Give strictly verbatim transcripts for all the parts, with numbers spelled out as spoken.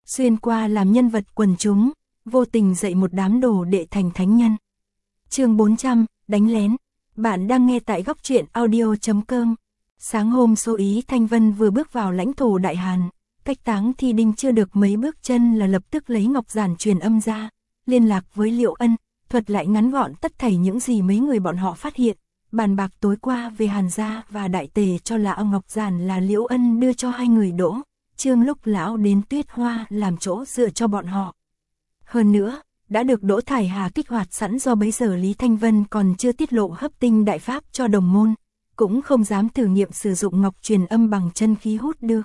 xuyên qua làm nhân vật quần chúng, vô tình dạy một đám đồ đệ thành thánh nhân. Chương bốn trăm, đánh lén. Bạn đang nghe tại góc truyện audio chấm com. Sáng hôm số Ý Thanh Vân vừa bước vào lãnh thổ Đại Hàn, cách Táng Thi Đinh chưa được mấy bước chân là lập tức lấy ngọc giản truyền âm ra, liên lạc với Liệu Ân, thuật lại ngắn gọn tất thảy những gì mấy người bọn họ phát hiện, bàn bạc tối qua về Hàn gia và đại tề cho là ngọc giản là Liễu Ân đưa cho hai người Đỗ, Trương lúc lão đến Tuyết Hoa làm chỗ dựa cho bọn họ. Hơn nữa, đã được Đỗ Thải Hà kích hoạt sẵn do bấy giờ Lý Thanh Vân còn chưa tiết lộ hấp tinh đại pháp cho đồng môn, cũng không dám thử nghiệm sử dụng ngọc truyền âm bằng chân khí hút được.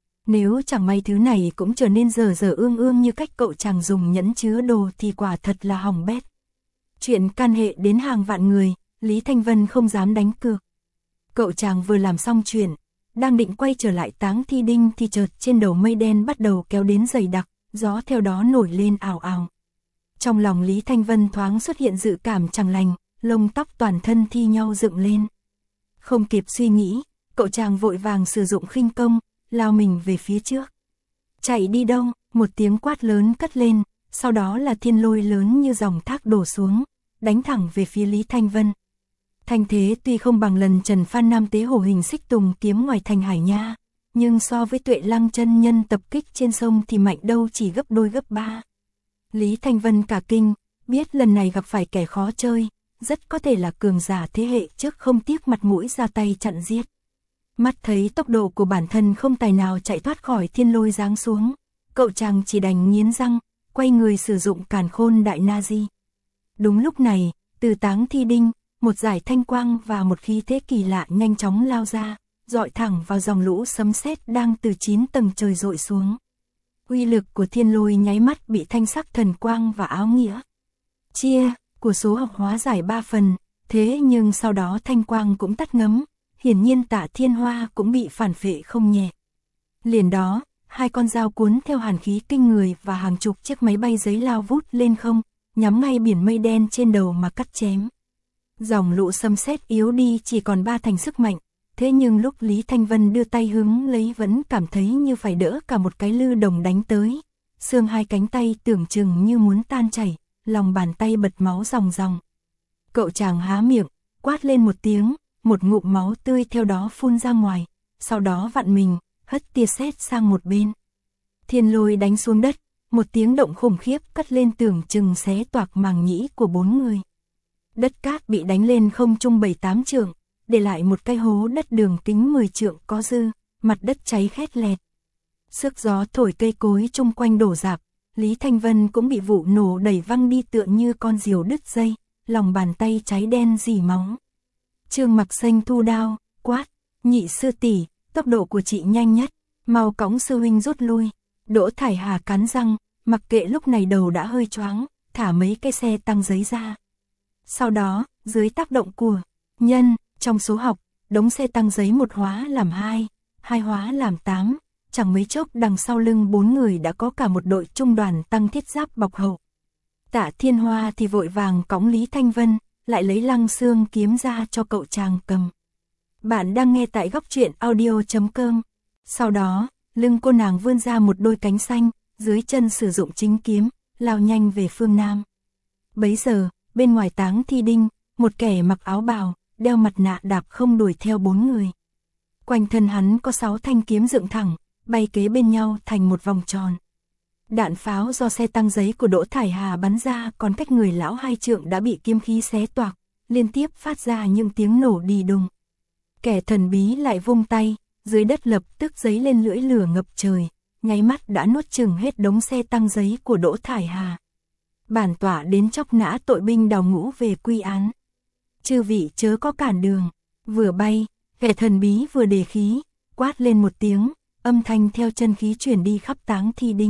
Nếu chẳng may thứ này cũng trở nên dở dở ương ương như cách cậu chàng dùng nhẫn chứa đồ thì quả thật là hỏng bét. Chuyện can hệ đến hàng vạn người, Lý Thanh Vân không dám đánh cược. Cậu chàng vừa làm xong chuyện, đang định quay trở lại Táng Thi Đinh thì chợt trên đầu mây đen bắt đầu kéo đến dày đặc, gió theo đó nổi lên ào ào. Trong lòng Lý Thanh Vân thoáng xuất hiện dự cảm chẳng lành, lông tóc toàn thân thi nhau dựng lên. Không kịp suy nghĩ, cậu chàng vội vàng sử dụng khinh công, lao mình về phía trước. Chạy đi đâu? Một tiếng quát lớn cất lên, sau đó là thiên lôi lớn như dòng thác đổ xuống, đánh thẳng về phía Lý Thanh Vân. Thanh thế tuy không bằng lần Trần Phan Nam tế hổ hình xích tùng kiếm ngoài thành Hải Nha, nhưng so với Tuệ Lăng chân nhân tập kích trên sông thì mạnh đâu chỉ gấp đôi gấp ba. Lý Thanh Vân cả kinh, biết lần này gặp phải kẻ khó chơi, rất có thể là cường giả thế hệ trước không tiếc mặt mũi ra tay chặn giết. Mắt thấy tốc độ của bản thân không tài nào chạy thoát khỏi thiên lôi giáng xuống, cậu chàng chỉ đành nghiến răng, quay người sử dụng Càn Khôn Đại Na Di. Đúng lúc này, từ Táng Thi Đinh, một dải thanh quang và một khí thế kỳ lạ nhanh chóng lao ra, dọi thẳng vào dòng lũ sấm sét đang từ chín tầng trời dội xuống. Uy lực của thiên lôi nháy mắt bị thanh sắc thần quang và áo nghĩa chia của số học hóa giải ba phần, thế nhưng sau đó thanh quang cũng tắt ngấm, hiển nhiên Tạ Thiên Hoa cũng bị phản phệ không nhẹ. Liền đó, hai con dao cuốn theo hàn khí kinh người và hàng chục chiếc máy bay giấy lao vút lên không, nhắm ngay biển mây đen trên đầu mà cắt chém. Dòng lũ sấm sét yếu đi chỉ còn ba thành sức mạnh, thế nhưng lúc Lý Thanh Vân đưa tay hứng lấy vẫn cảm thấy như phải đỡ cả một cái lư đồng đánh tới. Xương hai cánh tay tưởng chừng như muốn tan chảy, lòng bàn tay bật máu ròng ròng. Cậu chàng há miệng, quát lên một tiếng, một ngụm máu tươi theo đó phun ra ngoài, sau đó vặn mình, hất tia sét sang một bên. Thiên lôi đánh xuống đất, một tiếng động khủng khiếp cất lên tưởng chừng xé toạc màng nhĩ của bốn người. Đất cát bị đánh lên không trung bảy tám trượng, để lại một cái hố đất đường kính mười trượng có dư, mặt đất cháy khét lẹt. Sức gió thổi cây cối chung quanh đổ rạp, Lý Thanh Vân cũng bị vụ nổ đẩy văng đi tựa như con diều đứt dây, lòng bàn tay cháy đen rỉ máu. Trương Mặc Xanh thu đao, quát, nhị sư tỷ, tốc độ của chị nhanh nhất, mau cõng sư huynh rút lui. Đỗ Thải Hà cắn răng, mặc kệ lúc này đầu đã hơi choáng, thả mấy cái xe tăng giấy ra. Sau đó, dưới tác động của nhân, trong số học, đống xe tăng giấy một hóa làm hai, hai hóa làm tám, chẳng mấy chốc đằng sau lưng bốn người đã có cả một đội trung đoàn tăng thiết giáp bọc hậu. Tạ Thiên Hoa thì vội vàng cõng Lý Thanh Vân, lại lấy lăng xương kiếm ra cho cậu chàng cầm. Bạn đang nghe tại góc truyện audio chấm com. Sau đó, lưng cô nàng vươn ra một đôi cánh xanh, dưới chân sử dụng chính kiếm, lao nhanh về phương Nam. Bấy giờ, bên ngoài Táng Thi Đinh, một kẻ mặc áo bào, đeo mặt nạ đạp không đuổi theo bốn người. Quanh thân hắn có sáu thanh kiếm dựng thẳng, bay kế bên nhau thành một vòng tròn. Đạn pháo do xe tăng giấy của Đỗ Thải Hà bắn ra còn cách người lão hai trượng đã bị kiếm khí xé toạc, liên tiếp phát ra những tiếng nổ đi đùng. Kẻ thần bí lại vung tay, dưới đất lập tức giấy lên lưỡi lửa ngập trời, nháy mắt đã nuốt chửng hết đống xe tăng giấy của Đỗ Thải Hà. Bản tỏa đến chóc nã tội binh đào ngũ về quy án. Chư vị chớ có cản đường. Vừa bay, kẻ thần bí vừa đề khí, quát lên một tiếng, âm thanh theo chân khí truyền đi khắp Táng Thi Đinh.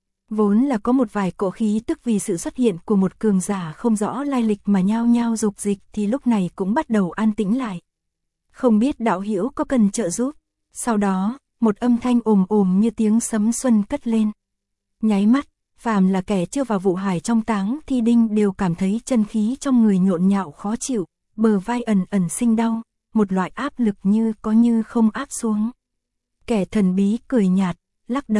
Vốn là có một vài cỗ khí tức vì sự xuất hiện của một cường giả không rõ lai lịch mà nhao nhao dục dịch thì lúc này cũng bắt đầu an tĩnh lại. Không biết đạo hữu có cần trợ giúp. Sau đó, một âm thanh ồm ồm như tiếng sấm xuân cất lên. Nháy mắt, phàm là kẻ chưa vào vụ hải trong Táng Thi Đinh đều cảm thấy chân khí trong người nhộn nhạo khó chịu, bờ vai ẩn ẩn sinh đau, một loại áp lực như có như không áp xuống. Kẻ thần bí cười nhạt, lắc đầu,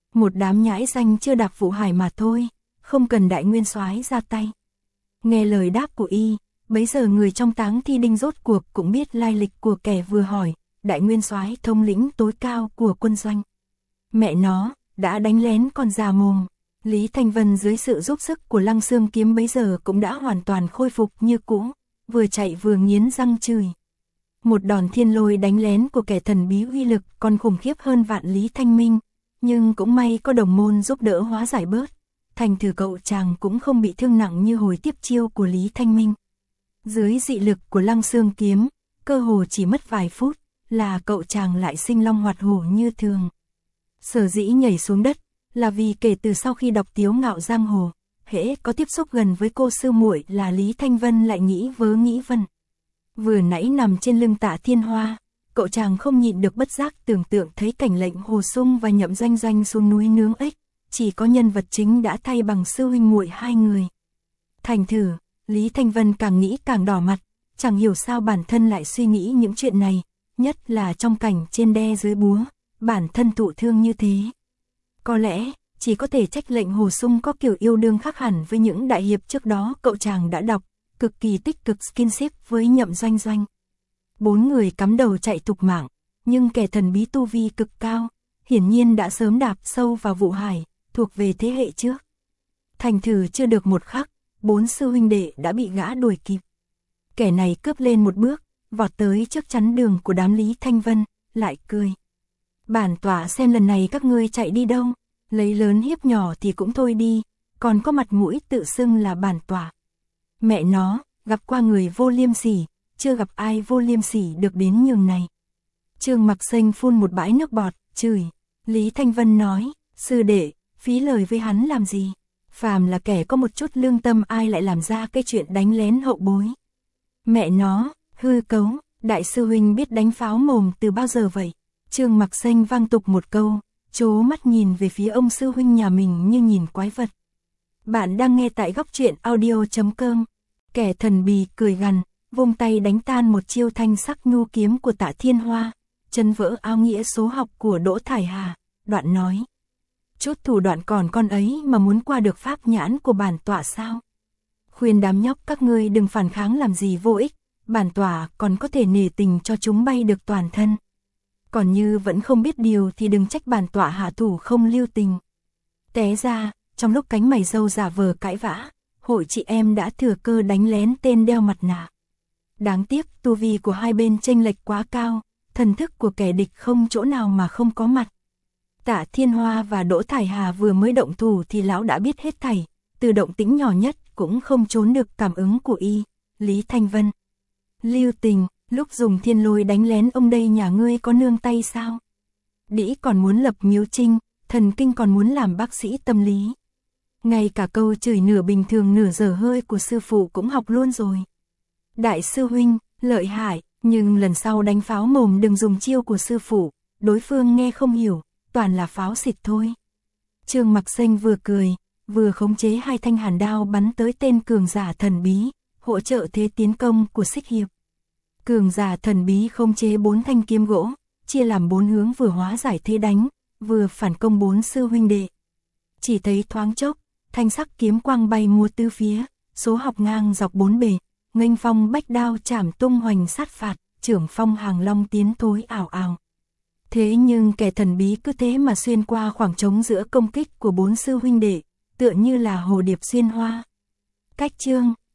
Một đám nhãi danh chưa đạp vụ hải mà thôi, không cần đại nguyên soái ra tay. Nghe lời đáp của y, bấy giờ người trong táng thi đinh rốt cuộc cũng biết lai lịch của kẻ vừa hỏi, đại nguyên soái thống lĩnh tối cao của quân doanh. Mẹ nó, đã đánh lén con già mồm. Lý Thanh Vân dưới sự giúp sức của Lăng Xương Kiếm bấy giờ cũng đã hoàn toàn khôi phục như cũ, vừa chạy vừa nghiến răng chửi. Một đòn thiên lôi đánh lén của kẻ thần bí uy lực còn khủng khiếp hơn vạn Lý Thanh Minh, nhưng cũng may có đồng môn giúp đỡ hóa giải bớt, thành thử cậu chàng cũng không bị thương nặng như hồi tiếp chiêu của Lý Thanh Minh. Dưới dị lực của Lăng Xương Kiếm, cơ hồ chỉ mất vài phút, là cậu chàng lại sinh long hoạt hổ như thường. Sở dĩ nhảy xuống đất, là vì kể từ sau khi đọc Tiếu Ngạo Giang Hồ, hễ có tiếp xúc gần với cô sư muội là Lý Thanh Vân lại nghĩ vớ nghĩ vân. Vừa nãy nằm trên lưng Tạ Thiên Hoa, cậu chàng không nhịn được bất giác tưởng tượng thấy cảnh lệnh Hồ Sung và Nhậm Doanh Doanh xuống núi nướng ếch, chỉ có nhân vật chính đã thay bằng sư huynh muội hai người. Thành thử, Lý Thanh Vân càng nghĩ càng đỏ mặt, chẳng hiểu sao bản thân lại suy nghĩ những chuyện này, nhất là trong cảnh trên đe dưới búa, bản thân thụ thương như thế. Có lẽ, chỉ có thể trách lệnh Hồ Sung có kiểu yêu đương khác hẳn với những đại hiệp trước đó cậu chàng đã đọc, cực kỳ tích cực skinship với Nhậm Doanh Doanh. Bốn người cắm đầu chạy thục mạng, nhưng kẻ thần bí tu vi cực cao, hiển nhiên đã sớm đạp sâu vào vụ hải, thuộc về thế hệ trước. Thành thử chưa được một khắc, bốn sư huynh đệ đã bị gã đuổi kịp. Kẻ này cướp lên một bước, vọt tới trước chắn đường của đám Lý Thanh Vân, lại cười. Bản tọa xem lần này các ngươi chạy đi đâu, lấy lớn hiếp nhỏ thì cũng thôi đi, còn có mặt mũi tự xưng là bản tọa. Mẹ nó, gặp qua người vô liêm sỉ, chưa gặp ai vô liêm sỉ được đến nhường này. Trương Mặc Xanh phun một bãi nước bọt, chửi. Lý Thanh Vân nói, sư đệ, phí lời với hắn làm gì? Phàm là kẻ có một chút lương tâm ai lại làm ra cái chuyện đánh lén hậu bối. Mẹ nó, hư cấu, đại sư huynh biết đánh pháo mồm từ bao giờ vậy? Trương Mặc Xanh vang tục một câu, trố mắt nhìn về phía ông sư huynh nhà mình như nhìn quái vật. Bạn đang nghe tại góc truyện audio chấm com. Kẻ thần bí cười gằn, vung tay đánh tan một chiêu thanh sắc nhu kiếm của Tạ Thiên Hoa, chân vỡ áo nghĩa số học của Đỗ Thải Hà, đoạn nói. Chút thủ đoạn còn con ấy mà muốn qua được pháp nhãn của bản tọa sao? Khuyên đám nhóc các ngươi đừng phản kháng làm gì vô ích, bản tọa còn có thể nể tình cho chúng bay được toàn thân. Còn như vẫn không biết điều thì đừng trách bản tọa hạ thủ không lưu tình. Té ra, trong lúc cánh mày râu giả vờ cãi vã, hội chị em đã thừa cơ đánh lén tên đeo mặt nạ. Đáng tiếc tu vi của hai bên chênh lệch quá cao, thần thức của kẻ địch không chỗ nào mà không có mặt. Tạ Thiên Hoa và Đỗ Thải Hà vừa mới động thủ thì lão đã biết hết thảy, từ động tĩnh nhỏ nhất cũng không trốn được cảm ứng của y, Lý Thanh Vân. Lưu tình, lúc dùng thiên lôi đánh lén ông đây nhà ngươi có nương tay sao? Đĩ còn muốn lập miếu trinh, thần kinh còn muốn làm bác sĩ tâm lý. Ngay cả câu chửi nửa bình thường nửa dở hơi của sư phụ cũng học luôn rồi. Đại sư huynh, lợi hại, nhưng lần sau đánh pháo mồm đừng dùng chiêu của sư phụ, đối phương nghe không hiểu, toàn là pháo xịt thôi. Trương Mặc Xanh vừa cười, vừa khống chế hai thanh hàn đao bắn tới tên cường giả thần bí, hỗ trợ thế tiến công của Xích Hiệp. Cường giả thần bí khống chế bốn thanh kiếm gỗ, chia làm bốn hướng vừa hóa giải thế đánh, vừa phản công bốn sư huynh đệ. Chỉ thấy thoáng chốc, thanh sắc kiếm quang bay mua tứ phía, số học ngang dọc bốn bề, nghênh phong bách đao chảm tung hoành sát phạt, trưởng phong hàng long tiến thối ảo ảo. Thế nhưng kẻ thần bí cứ thế mà xuyên qua khoảng trống giữa công kích của bốn sư huynh đệ, tựa như là hồ điệp xuyên hoa. Cách chương,